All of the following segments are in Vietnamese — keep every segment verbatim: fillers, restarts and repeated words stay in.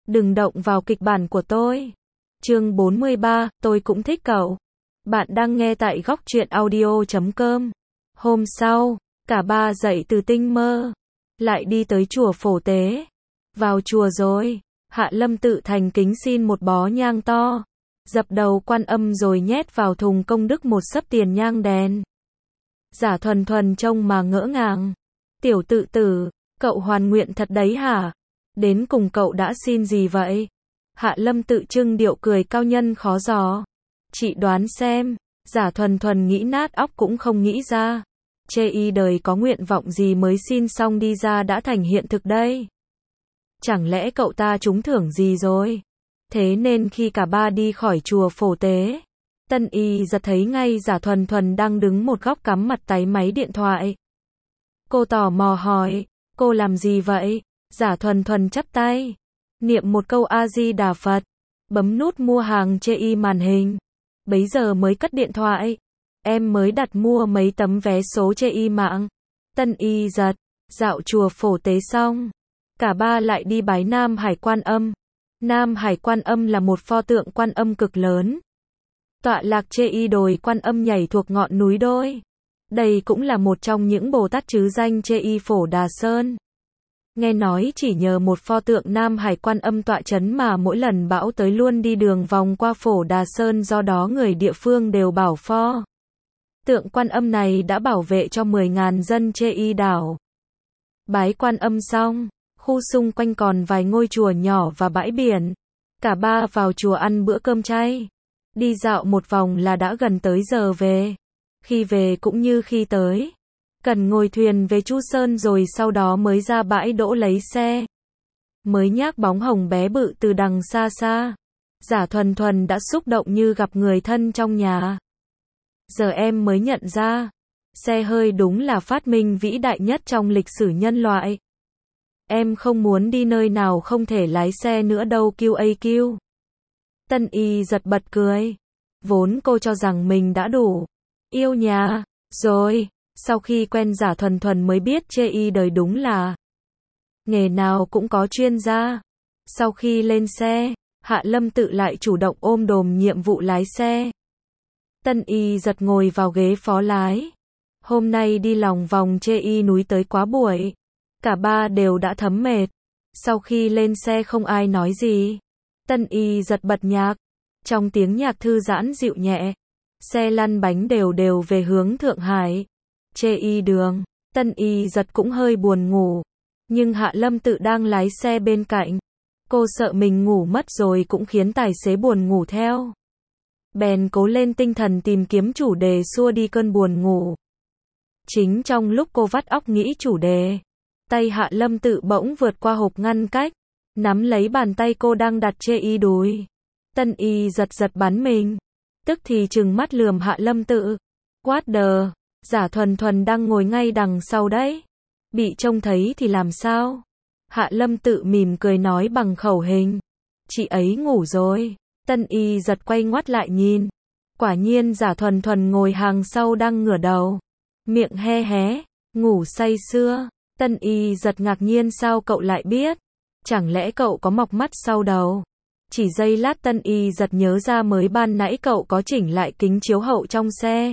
Đừng động vào kịch bản của tôi. Chương bốn mươi ba, tôi cũng thích cậu. Bạn đang nghe tại góc truyện audio chấm com. Hôm sau, cả ba dậy từ tinh mơ, lại đi tới chùa Phổ Tế. Vào chùa rồi, Hạ Lâm tự thành kính xin một bó nhang to, dập đầu Quan Âm rồi nhét vào thùng công đức một xấp tiền nhang đèn. Giả Thuần Thuần trông mà ngỡ ngàng. Tiểu tự tử, cậu hoàn nguyện thật đấy hả? Đến cùng cậu đã xin gì vậy? Hạ Lâm tự trưng điệu cười cao nhân khó dò. Chị đoán xem. Giả Thuần Thuần nghĩ nát óc cũng không nghĩ ra. Chê y đời có nguyện vọng gì mới xin xong đi ra đã thành hiện thực đây? Chẳng lẽ cậu ta trúng thưởng gì rồi? Thế nên khi cả ba đi khỏi chùa Phổ Tế, Tân Y giật thấy ngay Giả Thuần Thuần đang đứng một góc cắm mặt táy máy điện thoại. Cô tò mò hỏi, cô làm gì vậy? Giả Thuần Thuần chắp tay, niệm một câu A Di Đà Phật, bấm nút mua hàng chê y màn hình. Bấy giờ mới cất điện thoại. Em mới đặt mua mấy tấm vé số chê y mạng. Tân Y giật, dạo chùa Phổ Tế xong, cả ba lại đi bái Nam Hải Quan Âm. Nam Hải Quan Âm là một pho tượng Quan Âm cực lớn, tọa lạc chê y đồi Quan Âm nhảy thuộc ngọn núi đôi. Đây cũng là một trong những Bồ Tát trứ danh chê y Phổ Đà Sơn. Nghe nói chỉ nhờ một pho tượng Nam Hải Quan Âm tọa chấn mà mỗi lần bão tới luôn đi đường vòng qua Phổ Đà Sơn, do đó người địa phương đều bảo pho tượng Quan Âm này đã bảo vệ cho mười nghìn dân chê y đảo. Bái Quan Âm xong, khu xung quanh còn vài ngôi chùa nhỏ và bãi biển. Cả ba vào chùa ăn bữa cơm chay. Đi dạo một vòng là đã gần tới giờ về. Khi về cũng như khi tới, cần ngồi thuyền về Chu Sơn rồi sau đó mới ra bãi đỗ lấy xe. Mới nhác bóng hồng bé bự từ đằng xa xa, Giả Thuần Thuần đã xúc động như gặp người thân trong nhà. Giờ em mới nhận ra, xe hơi đúng là phát minh vĩ đại nhất trong lịch sử nhân loại. Em không muốn đi nơi nào không thể lái xe nữa đâu quy a quy. Tân Y giật bật cười. Vốn cô cho rằng mình đã đủ yêu nhà rồi, sau khi quen Giả Thuần Thuần mới biết chê y đời đúng là nghề nào cũng có chuyên gia. Sau khi lên xe, Hạ Lâm tự lại chủ động ôm đồm nhiệm vụ lái xe. Tân Y giật ngồi vào ghế phó lái. Hôm nay đi lòng vòng chê y núi tới quá buổi, cả ba đều đã thấm mệt. Sau khi lên xe không ai nói gì. Tân Y giật bật nhạc. Trong tiếng nhạc thư giãn dịu nhẹ, xe lăn bánh đều đều về hướng Thượng Hải. Chê y đường, Tân Y giật cũng hơi buồn ngủ. Nhưng Hạ Lâm tự đang lái xe bên cạnh. Cô sợ mình ngủ mất rồi cũng khiến tài xế buồn ngủ theo. Bèn cố lên tinh thần tìm kiếm chủ đề xua đi cơn buồn ngủ. Chính trong lúc cô vắt óc nghĩ chủ đề, tay Hạ Lâm tự bỗng vượt qua hộp ngăn cách, nắm lấy bàn tay cô đang đặt chê y đùi. Tân Y giật giật bắn mình, tức thì trừng mắt lườm Hạ Lâm tự. What the, Giả Thuần Thuần đang ngồi ngay đằng sau đấy, bị trông thấy thì làm sao? Hạ Lâm tự mỉm cười nói bằng khẩu hình, chị ấy ngủ rồi. Tân Y giật quay ngoắt lại nhìn, quả nhiên Giả Thuần Thuần ngồi hàng sau đang ngửa đầu, miệng he hé, ngủ say sưa. Tân Y giật ngạc nhiên, sao cậu lại biết? Chẳng lẽ cậu có mọc mắt sau đầu? Chỉ giây lát Tân Y giật nhớ ra mới ban nãy cậu có chỉnh lại kính chiếu hậu trong xe.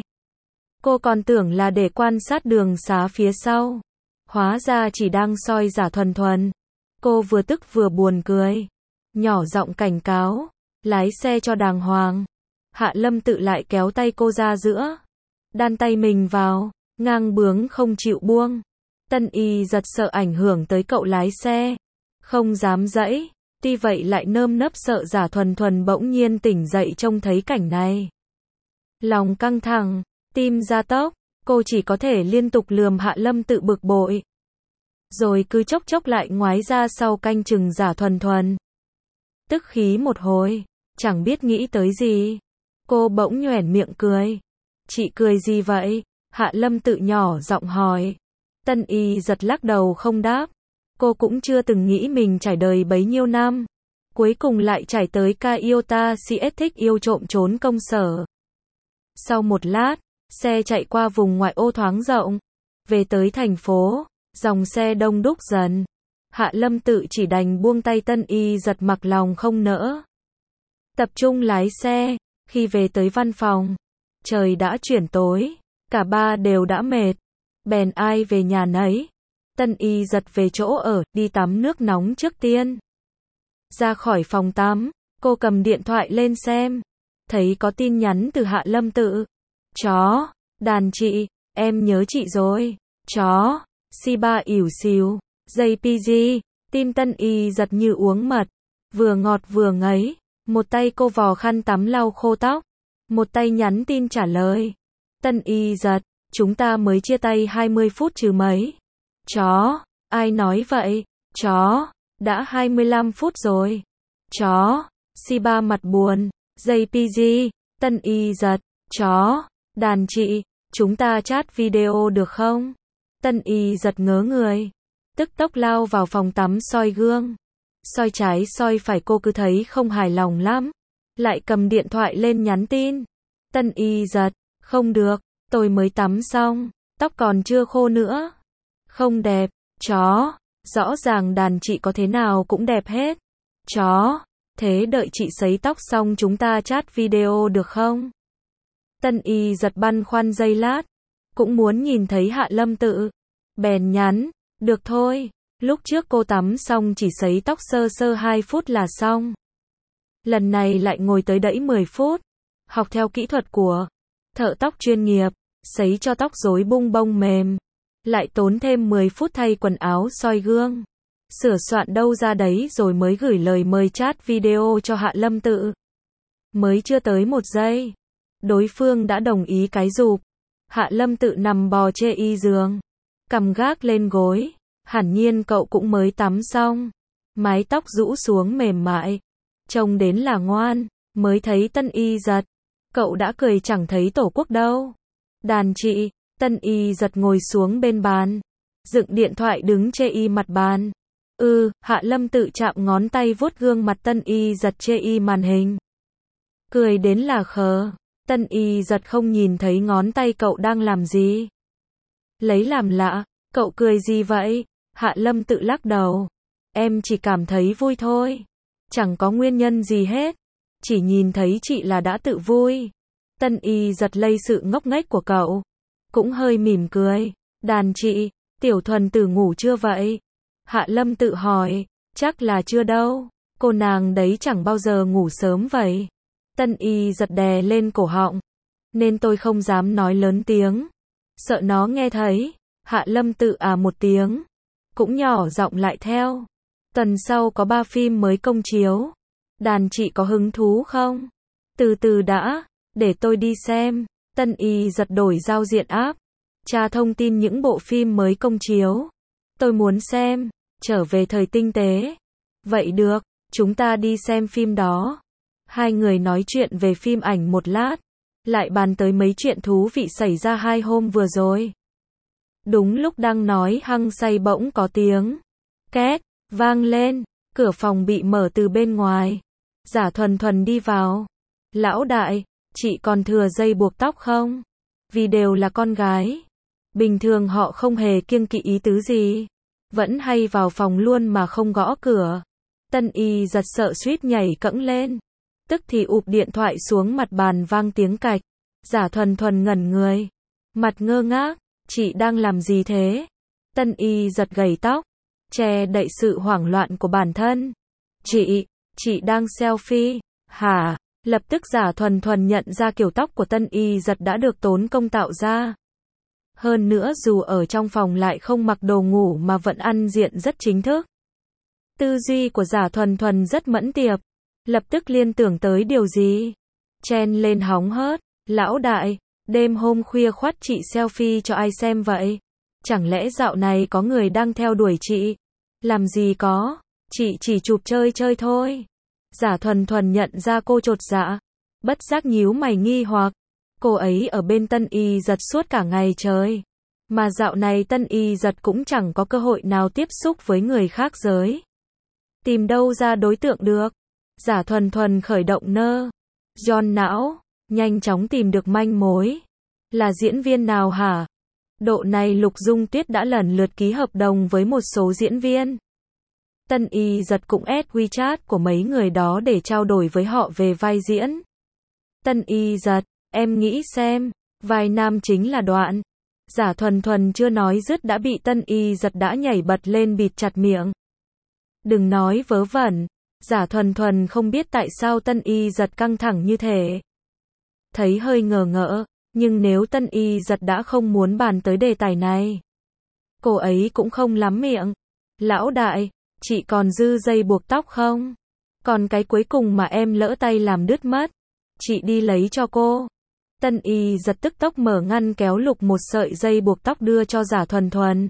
Cô còn tưởng là để quan sát đường xá phía sau. Hóa ra chỉ đang soi Giả Thuần Thuần. Cô vừa tức vừa buồn cười, nhỏ giọng cảnh cáo, lái xe cho đàng hoàng. Hạ Lâm tự lại kéo tay cô ra giữa, đan tay mình vào, ngang bướng không chịu buông. Tân Y giật sợ ảnh hưởng tới cậu lái xe, không dám dãy. Tuy vậy lại nơm nớp sợ Giả Thuần Thuần bỗng nhiên tỉnh dậy trông thấy cảnh này. Lòng căng thẳng, tim gia tốc, cô chỉ có thể liên tục lườm Hạ Lâm tự bực bội. Rồi cứ chốc chốc lại ngoái ra sau canh chừng Giả Thuần Thuần. Tức khí một hồi, chẳng biết nghĩ tới gì. Cô bỗng nhoẻn miệng cười. Chị cười gì vậy? Hạ Lâm tự nhỏ giọng hỏi. Tân Y giật lắc đầu không đáp. Cô cũng chưa từng nghĩ mình trải đời bấy nhiêu năm, cuối cùng lại trải tới ca yêu ta si ét thích yêu trộm trốn công sở. Sau một lát, xe chạy qua vùng ngoại ô thoáng rộng, về tới thành phố, dòng xe đông đúc dần. Hạ Lâm Tự chỉ đành buông tay Tân Y Giật mặc lòng không nỡ. Tập trung lái xe, khi về tới văn phòng, trời đã chuyển tối, cả ba đều đã mệt, bèn ai về nhà nấy. Tân Y Giật về chỗ ở, đi tắm nước nóng trước tiên. Ra khỏi phòng tắm, cô cầm điện thoại lên xem, thấy có tin nhắn từ Hạ Lâm Tự. Chó, đàn chị, em nhớ chị rồi. Chó, si ba ỉu xìu, gi pê giê, tim Tân Y Giật như uống mật, vừa ngọt vừa ngấy, một tay cô vò khăn tắm lau khô tóc, một tay nhắn tin trả lời. Tân Y Giật, chúng ta mới chia tay hai mươi phút chứ mấy. Chó, ai nói vậy? Chó, đã hai mươi lăm phút rồi. Chó, si ba mặt buồn, gi pê giê, Tân Y Giật, chó, đàn chị, chúng ta chat video được không? Tân Y Giật ngớ người, tức tốc lao vào phòng tắm soi gương. Soi trái soi phải cô cứ thấy không hài lòng lắm, lại cầm điện thoại lên nhắn tin. Tân Y Giật, không được, tôi mới tắm xong, tóc còn chưa khô nữa. Không đẹp, chó, rõ ràng đàn chị có thế nào cũng đẹp hết. Chó, thế đợi chị sấy tóc xong chúng ta chat video được không? Tân Y Giật băn khoăn giây lát, cũng muốn nhìn thấy Hạ Lâm Tự, bèn nhắn, được thôi, lúc trước cô tắm xong chỉ sấy tóc sơ sơ hai phút là xong. Lần này lại ngồi tới đẫy mười phút, học theo kỹ thuật của thợ tóc chuyên nghiệp, sấy cho tóc rối bung bông mềm, lại tốn thêm mười phút thay quần áo soi gương, sửa soạn đâu ra đấy rồi mới gửi lời mời chat video cho Hạ Lâm Tự. Mới chưa tới một giây, đối phương đã đồng ý cái rụp. Hạ Lâm Tự nằm bò chê y giường, cầm gác lên gối, hẳn nhiên cậu cũng mới tắm xong, mái tóc rũ xuống mềm mại, trông đến là ngoan. Mới thấy Tân Y Giật, cậu đã cười chẳng thấy tổ quốc đâu. Đàn chị, Tân Y Giật ngồi xuống bên bàn, dựng điện thoại đứng chê y mặt bàn. Ừ, Hạ Lâm Tự chạm ngón tay vuốt gương mặt Tân Y Giật chê y màn hình. Cười đến là khờ. Tân Y Giật không nhìn thấy ngón tay cậu đang làm gì. Lấy làm lạ, cậu cười gì vậy? Hạ Lâm Tự lắc đầu. Em chỉ cảm thấy vui thôi. Chẳng có nguyên nhân gì hết. Chỉ nhìn thấy chị là đã tự vui. Tân Y Giật lây sự ngốc nghếch của cậu, cũng hơi mỉm cười. Đàn chị, Tiểu Thuần Tử ngủ chưa vậy? Hạ Lâm Tự hỏi. Chắc là chưa đâu. Cô nàng đấy chẳng bao giờ ngủ sớm vậy. Tân Y Giật đè lên cổ họng, nên tôi không dám nói lớn tiếng, sợ nó nghe thấy. Hạ Lâm Tự à một tiếng, cũng nhỏ giọng lại theo. Tuần sau có ba phim mới công chiếu. Đàn chị có hứng thú không? Từ từ đã, để tôi đi xem. Tân Y Giật đổi giao diện app, tra thông tin những bộ phim mới công chiếu. Tôi muốn xem. Trở về thời tinh tế. Vậy được, chúng ta đi xem phim đó. Hai người nói chuyện về phim ảnh một lát, lại bàn tới mấy chuyện thú vị xảy ra hai hôm vừa rồi. Đúng lúc đang nói hăng say bỗng có tiếng két vang lên, cửa phòng bị mở từ bên ngoài. Giả Thuần Thuần đi vào. Lão đại, chị còn thừa dây buộc tóc không? Vì đều là con gái, bình thường họ không hề kiêng kỵ ý tứ gì, vẫn hay vào phòng luôn mà không gõ cửa. Tân Y Giật sợ suýt nhảy cẫng lên, tức thì ụp điện thoại xuống mặt bàn vang tiếng cạch. Giả Thuần Thuần ngẩn người, mặt ngơ ngác, chị đang làm gì thế? Tân Y Giật gầy tóc, che đậy sự hoảng loạn của bản thân. Chị, chị đang selfie. Hả? Lập tức Giả Thuần Thuần nhận ra kiểu tóc của Tân Y Giật đã được tốn công tạo ra. Hơn nữa dù ở trong phòng lại không mặc đồ ngủ mà vẫn ăn diện rất chính thức. Tư duy của Giả Thuần Thuần rất mẫn tiệp, lập tức liên tưởng tới điều gì. Chen lên hóng hớt. Lão đại, đêm hôm khuya khoắt chị selfie cho ai xem vậy? Chẳng lẽ dạo này có người đang theo đuổi chị? Làm gì có, chị chỉ chụp chơi chơi thôi. Giả Thuần Thuần nhận ra cô chột dạ, bất giác nhíu mày nghi hoặc. Cô ấy ở bên Tân Y Giật suốt cả ngày trời, mà dạo này Tân Y Giật cũng chẳng có cơ hội nào tiếp xúc với người khác giới. Tìm đâu ra đối tượng được. Giả Thuần Thuần khởi động nơ John não, nhanh chóng tìm được manh mối. Là diễn viên nào hả? Độ này Lục Dung Tuyết đã lần lượt ký hợp đồng với một số diễn viên. Tân Y Giật cũng add WeChat của mấy người đó để trao đổi với họ về vai diễn. Tân Y Giật, em nghĩ xem, vai nam chính là Đoạn. Giả Thuần Thuần chưa nói dứt đã bị Tân Y Giật đã nhảy bật lên bịt chặt miệng. Đừng nói vớ vẩn. Giả Thuần Thuần không biết tại sao Tân Y Giật căng thẳng như thế. Thấy hơi ngờ ngỡ, nhưng nếu Tân Y Giật đã không muốn bàn tới đề tài này, cô ấy cũng không lắm miệng. Lão đại, chị còn dư dây buộc tóc không? Còn cái cuối cùng mà em lỡ tay làm đứt mất, chị đi lấy cho cô. Tân Y Giật tức tốc mở ngăn kéo lục một sợi dây buộc tóc đưa cho Giả Thuần Thuần.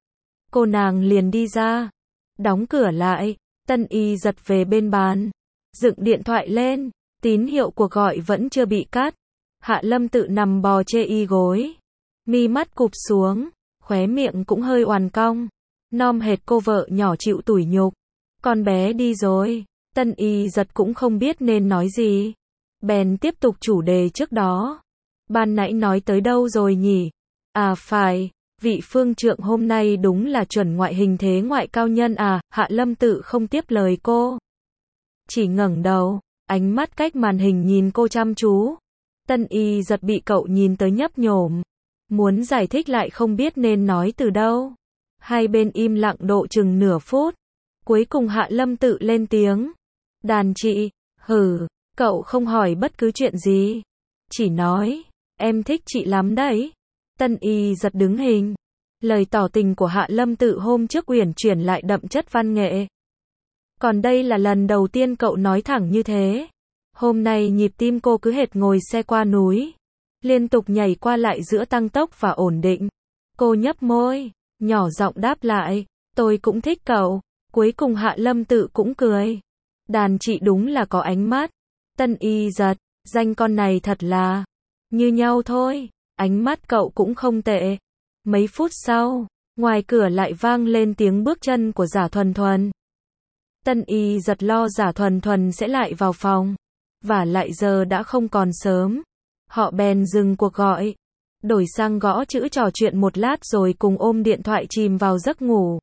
Cô nàng liền đi ra, đóng cửa lại. Tân Y Giật về bên bàn, dựng điện thoại lên, tín hiệu cuộc gọi vẫn chưa bị cắt. Hạ Lâm Tự nằm bò chê y gối, mi mắt cụp xuống, khóe miệng cũng hơi oằn cong, nom hệt cô vợ nhỏ chịu tủi nhục. Con bé đi rồi. Tân Y Giật cũng không biết nên nói gì, bèn tiếp tục chủ đề trước đó. Ban nãy nói tới đâu rồi nhỉ? À phải, vị phương trượng hôm nay đúng là chuẩn ngoại hình thế ngoại cao nhân à. Hạ Lâm Tự không tiếp lời cô, chỉ ngẩng đầu, ánh mắt cách màn hình nhìn cô chăm chú. Tân Y Giật bị cậu nhìn tới nhấp nhổm, muốn giải thích lại không biết nên nói từ đâu. Hai bên im lặng độ chừng nửa phút, cuối cùng Hạ Lâm Tự lên tiếng. Đàn chị, hừ, cậu không hỏi bất cứ chuyện gì, chỉ nói, em thích chị lắm đấy. Tân Y Giật đứng hình. Lời tỏ tình của Hạ Lâm Tự hôm trước uyển chuyển lại đậm chất văn nghệ. Còn đây là lần đầu tiên cậu nói thẳng như thế. Hôm nay nhịp tim cô cứ hệt ngồi xe qua núi, liên tục nhảy qua lại giữa tăng tốc và ổn định. Cô nhấp môi, nhỏ giọng đáp lại, tôi cũng thích cậu. Cuối cùng Hạ Lâm Tự cũng cười. Đàn chị đúng là có ánh mắt. Tân Y Giật, danh con này thật là như nhau thôi. Ánh mắt cậu cũng không tệ. Mấy phút sau, ngoài cửa lại vang lên tiếng bước chân của Giả Thuần Thuần. Tân Y Giật lo Giả Thuần Thuần sẽ lại vào phòng, và lại giờ đã không còn sớm. Họ bèn dừng cuộc gọi, đổi sang gõ chữ trò chuyện một lát rồi cùng ôm điện thoại chìm vào giấc ngủ.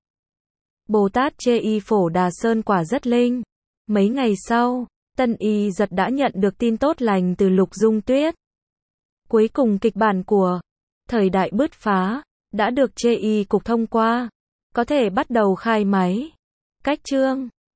Bồ Tát chê y Phổ Đà Sơn quả rất linh. Mấy ngày sau, Tân Y Giật đã nhận được tin tốt lành từ Lục Dung Tuyết. Cuối cùng kịch bản của Thời Đại Bứt Phá đã được chê y cục thông qua, có thể bắt đầu khai máy. Cách chương